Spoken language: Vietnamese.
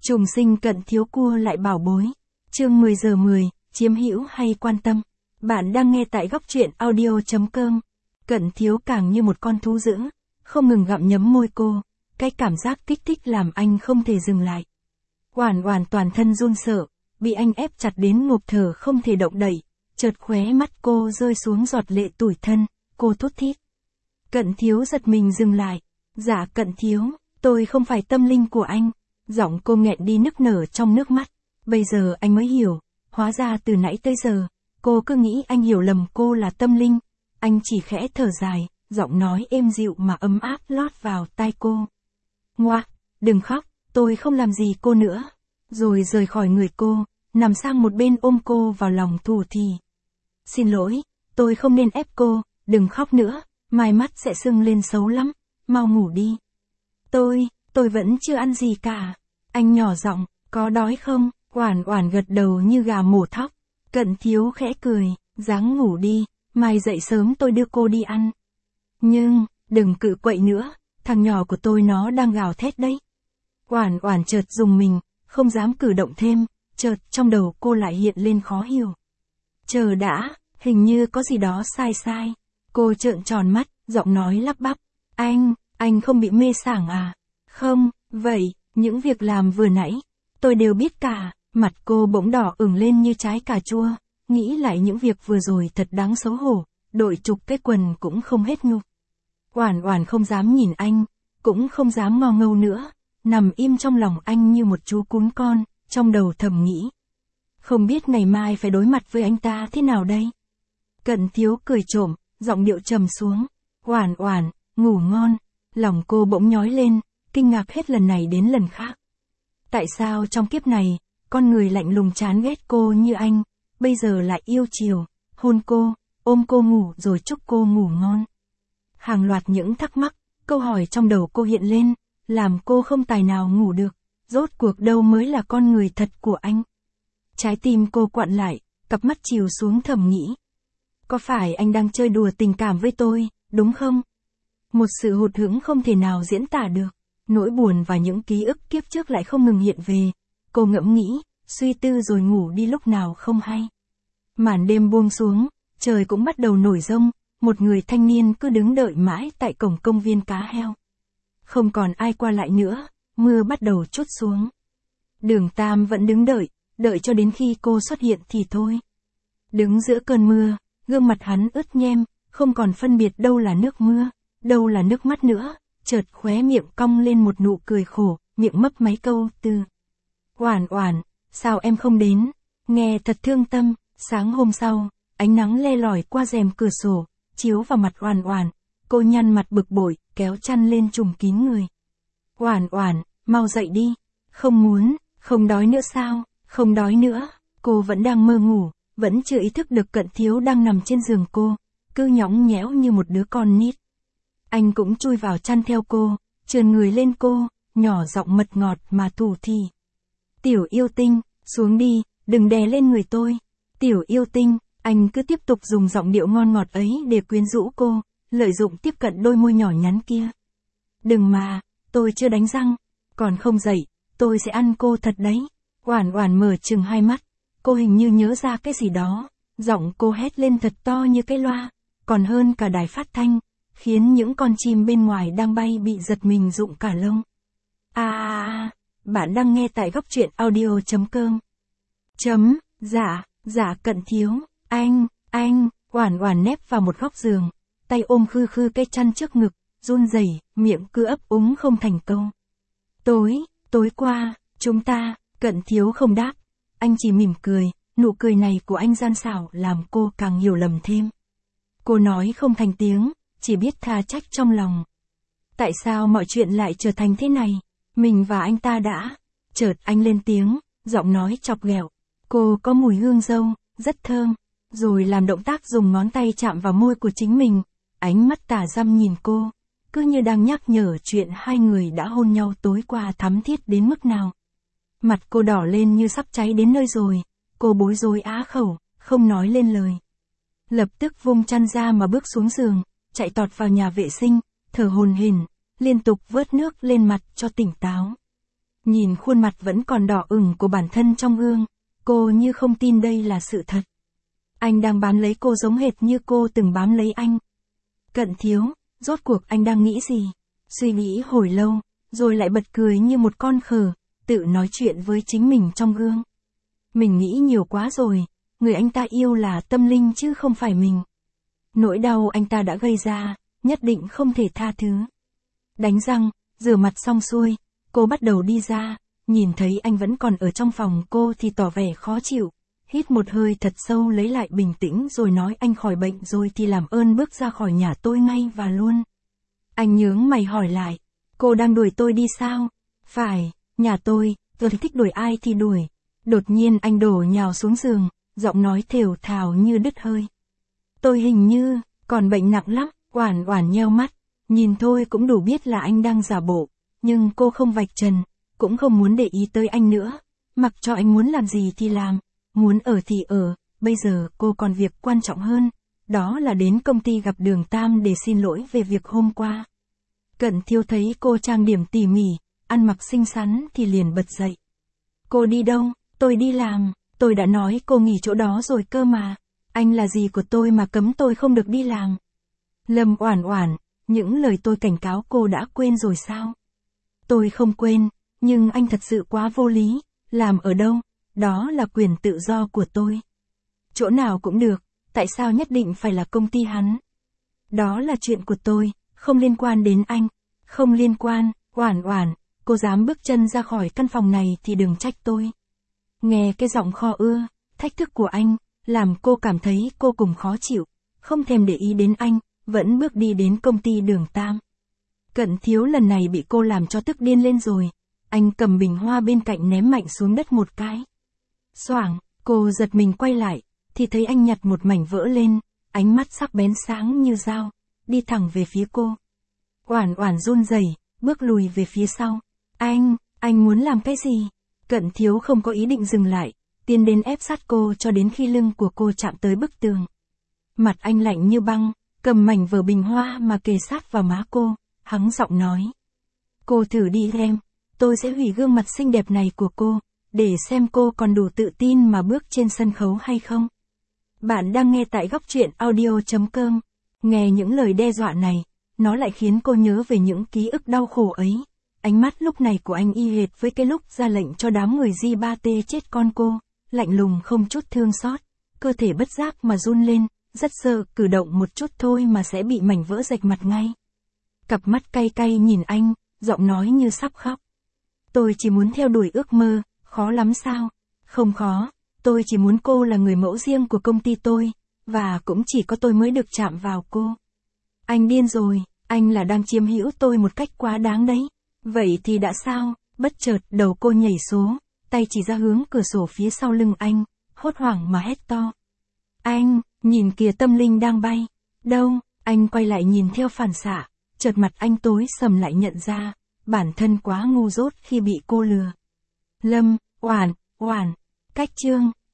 Trùng sinh cận thiếu cua lại bảo bối. Chương 10 giờ 10, chiếm hữu hay quan tâm. Bạn đang nghe tại góc truyện audio.com. Cận thiếu càng như một con thú dữ, không ngừng gặm nhấm môi cô. Cái cảm giác kích thích làm anh không thể dừng lại. Oản Oản toàn thân run sợ, bị anh ép chặt đến ngộp thở không thể động đậy. Chợt khóe mắt cô rơi xuống giọt lệ tủi thân, cô thút thít. Cận thiếu giật mình dừng lại. Dạ cận thiếu, tôi không phải tâm linh của anh. Giọng cô nghẹn đi nức nở trong nước mắt. Bây giờ anh mới hiểu, hóa ra từ nãy tới giờ, cô cứ nghĩ anh hiểu lầm cô là tâm linh. Anh chỉ khẽ thở dài, giọng nói êm dịu mà ấm áp lót vào tai cô. Ngoác, đừng khóc, tôi không làm gì cô nữa. Rồi rời khỏi người cô, nằm sang một bên ôm cô vào lòng thủ thỉ. Xin lỗi, tôi không nên ép cô, đừng khóc nữa, mai mắt sẽ sưng lên xấu lắm, mau ngủ đi. Tôi vẫn chưa ăn gì cả. Anh nhỏ giọng, có đói không? Oản Oản gật đầu như gà mổ thóc. Cận thiếu khẽ cười, ráng ngủ đi, mai dậy sớm tôi đưa cô đi ăn. Nhưng, đừng cự quậy nữa, thằng nhỏ của tôi nó đang gào thét đấy. Oản Oản chợt rùng mình, không dám cử động thêm, chợt trong đầu cô lại hiện lên khó hiểu. Chờ đã, hình như có gì đó sai sai. Cô trợn tròn mắt, giọng nói lắp bắp. Anh không bị mê sảng à? Không, vậy, những việc làm vừa nãy, tôi đều biết cả. Mặt cô bỗng đỏ ửng lên như trái cà chua, nghĩ lại những việc vừa rồi thật đáng xấu hổ, đội chục cái quần cũng không hết nhục. Oản Oản không dám nhìn anh, cũng không dám ngò ngâu nữa, nằm im trong lòng anh như một chú cún con, trong đầu thầm nghĩ. Không biết ngày mai phải đối mặt với anh ta thế nào đây? Cận thiếu cười trộm, giọng điệu trầm xuống. Oản Oản, ngủ ngon. Lòng cô bỗng nhói lên, kinh ngạc hết lần này đến lần khác. Tại sao trong kiếp này, con người lạnh lùng chán ghét cô như anh, bây giờ lại yêu chiều, hôn cô, ôm cô ngủ rồi chúc cô ngủ ngon. Hàng loạt những thắc mắc, câu hỏi trong đầu cô hiện lên, làm cô không tài nào ngủ được. Rốt cuộc đâu mới là con người thật của anh? Trái tim cô quặn lại, cặp mắt chìm xuống thầm nghĩ. Có phải anh đang chơi đùa tình cảm với tôi, đúng không? Một sự hụt hẫng không thể nào diễn tả được. Nỗi buồn và những ký ức kiếp trước lại không ngừng hiện về. Cô ngẫm nghĩ, suy tư rồi ngủ đi lúc nào không hay. Màn đêm buông xuống, trời cũng bắt đầu nổi giông, một người thanh niên cứ đứng đợi mãi tại cổng công viên cá heo. Không còn ai qua lại nữa, mưa bắt đầu trút xuống. Đường Tam vẫn đứng đợi cho đến khi cô xuất hiện thì thôi. Đứng giữa cơn mưa, gương mặt hắn ướt nhem, không còn phân biệt đâu là nước mưa, đâu là nước mắt nữa, chợt khóe miệng cong lên một nụ cười khổ, miệng mấp máy câu từ. Oản Oản, sao em không đến? Nghe thật thương tâm. Sáng hôm sau, ánh nắng le lỏi qua rèm cửa sổ, chiếu vào mặt Oản Oản. Cô nhăn mặt bực bội, kéo chăn lên trùm kín người. Oản Oản, mau dậy đi. Không muốn, không đói nữa sao? Không đói nữa. Cô vẫn đang mơ ngủ, vẫn chưa ý thức được cận thiếu đang nằm trên giường cô, cứ nhõng nhẽo như một đứa con nít. Anh cũng chui vào chăn theo cô, trườn người lên cô, nhỏ giọng mật ngọt mà thủ thỉ. Tiểu yêu tinh, xuống đi, đừng đè lên người tôi. Tiểu yêu tinh, anh cứ tiếp tục dùng giọng điệu ngon ngọt ấy để quyến rũ cô, lợi dụng tiếp cận đôi môi nhỏ nhắn kia. Đừng mà, tôi chưa đánh răng, còn không dậy, tôi sẽ ăn cô thật đấy. Oản Oản mở trừng hai mắt, cô hình như nhớ ra cái gì đó, giọng cô hét lên thật to như cái loa, còn hơn cả đài phát thanh, khiến những con chim bên ngoài đang bay bị giật mình rụng cả lông. Bạn đang nghe tại góc truyện audio.com. Dạ cận thiếu, anh, Oản Oản nép vào một góc giường, tay ôm khư khư cái chăn trước ngực, run rẩy, miệng cứ ấp úng không thành câu. Tối qua, chúng ta, cận thiếu không đáp, anh chỉ mỉm cười, nụ cười này của anh gian xảo làm cô càng hiểu lầm thêm. Cô nói không thành tiếng, chỉ biết tha trách trong lòng. Tại sao mọi chuyện lại trở thành thế này? Mình và anh ta đã... Chợt anh lên tiếng, giọng nói chọc ghẹo. Cô có mùi hương dâu, rất thơm. Rồi làm động tác dùng ngón tay chạm vào môi của chính mình. Ánh mắt tà dăm nhìn cô, cứ như đang nhắc nhở chuyện hai người đã hôn nhau tối qua thắm thiết đến mức nào. Mặt cô đỏ lên như sắp cháy đến nơi rồi. Cô bối rối á khẩu, không nói lên lời. Lập tức vung chăn ra mà bước xuống giường, chạy tọt vào nhà vệ sinh, thở hổn hển, liên tục vớt nước lên mặt cho tỉnh táo. Nhìn khuôn mặt vẫn còn đỏ ửng của bản thân trong gương, cô như không tin đây là sự thật. Anh đang bám lấy cô giống hệt như cô từng bám lấy anh. Cận Thiếu, rốt cuộc anh đang nghĩ gì? Suy nghĩ hồi lâu, rồi lại bật cười như một con khờ, tự nói chuyện với chính mình trong gương. Mình nghĩ nhiều quá rồi, người anh ta yêu là Tâm Linh chứ không phải mình. Nỗi đau anh ta đã gây ra, nhất định không thể tha thứ. Đánh răng, rửa mặt xong xuôi, cô bắt đầu đi ra, nhìn thấy anh vẫn còn ở trong phòng cô thì tỏ vẻ khó chịu. Hít một hơi thật sâu lấy lại bình tĩnh rồi nói anh khỏi bệnh rồi thì làm ơn bước ra khỏi nhà tôi ngay và luôn. Anh nhướng mày hỏi lại, cô đang đuổi tôi đi sao? Phải, nhà tôi thích đuổi ai thì đuổi. Đột nhiên anh đổ nhào xuống giường, giọng nói thều thào như đứt hơi. Tôi hình như, còn bệnh nặng lắm, Oản Oản nheo mắt, nhìn thôi cũng đủ biết là anh đang giả bộ, nhưng cô không vạch trần, cũng không muốn để ý tới anh nữa, mặc cho anh muốn làm gì thì làm, muốn ở thì ở, bây giờ cô còn việc quan trọng hơn, đó là đến công ty gặp Đường Tam để xin lỗi về việc hôm qua. Cận Thiếu thấy cô trang điểm tỉ mỉ, ăn mặc xinh xắn thì liền bật dậy. Cô đi đâu? Tôi đi làm, tôi đã nói cô nghỉ chỗ đó rồi cơ mà. Anh là gì của tôi mà cấm tôi không được đi làm? Lâm Oản Oản, những lời tôi cảnh cáo cô đã quên rồi sao? Tôi không quên, nhưng anh thật sự quá vô lý, làm ở đâu, đó là quyền tự do của tôi. Chỗ nào cũng được, tại sao nhất định phải là công ty hắn? Đó là chuyện của tôi, không liên quan đến anh, không liên quan, Oản Oản, cô dám bước chân ra khỏi căn phòng này thì đừng trách tôi. Nghe cái giọng kho ưa, thách thức của anh, làm cô cảm thấy cô cùng khó chịu, không thèm để ý đến anh, vẫn bước đi đến công ty Đường Tam. Cận Thiếu lần này bị cô làm cho tức điên lên rồi, anh cầm bình hoa bên cạnh ném mạnh xuống đất một cái. Xoảng, cô giật mình quay lại, thì thấy anh nhặt một mảnh vỡ lên, ánh mắt sắc bén sáng như dao, đi thẳng về phía cô. Oản Oản run rẩy, bước lùi về phía sau. Anh muốn làm cái gì? Cận Thiếu không có ý định dừng lại, tiến đến ép sát cô cho đến khi lưng của cô chạm tới bức tường. Mặt anh lạnh như băng, cầm mảnh vỡ bình hoa mà kề sát vào má cô, hắng giọng nói. Cô thử đi em, tôi sẽ hủy gương mặt xinh đẹp này của cô, để xem cô còn đủ tự tin mà bước trên sân khấu hay không. Bạn đang nghe tại góc truyện audio.com, nghe những lời đe dọa này, nó lại khiến cô nhớ về những ký ức đau khổ ấy. Ánh mắt lúc này của anh y hệt với cái lúc ra lệnh cho đám người J3T chết con cô, lạnh lùng không chút thương xót, cơ thể bất giác mà run lên, rất sợ cử động một chút thôi mà sẽ bị mảnh vỡ rạch mặt ngay. Cặp mắt cay cay nhìn anh, giọng nói như sắp khóc. Tôi chỉ muốn theo đuổi ước mơ, khó lắm sao? Không khó, tôi chỉ muốn cô là người mẫu riêng của công ty tôi, và cũng chỉ có tôi mới được chạm vào cô. Anh điên rồi, anh là đang chiếm hữu tôi một cách quá đáng đấy. Vậy thì đã sao? Bất chợt đầu cô nhảy số, tay chỉ ra hướng cửa sổ phía sau lưng anh, hốt hoảng mà hét to. Anh, nhìn kìa Tâm Linh đang bay. Đâu? Anh quay lại nhìn theo phản xạ, chợt mặt anh tối sầm lại nhận ra, bản thân quá ngu dốt khi bị cô lừa. Lâm Oản Oản, cách chương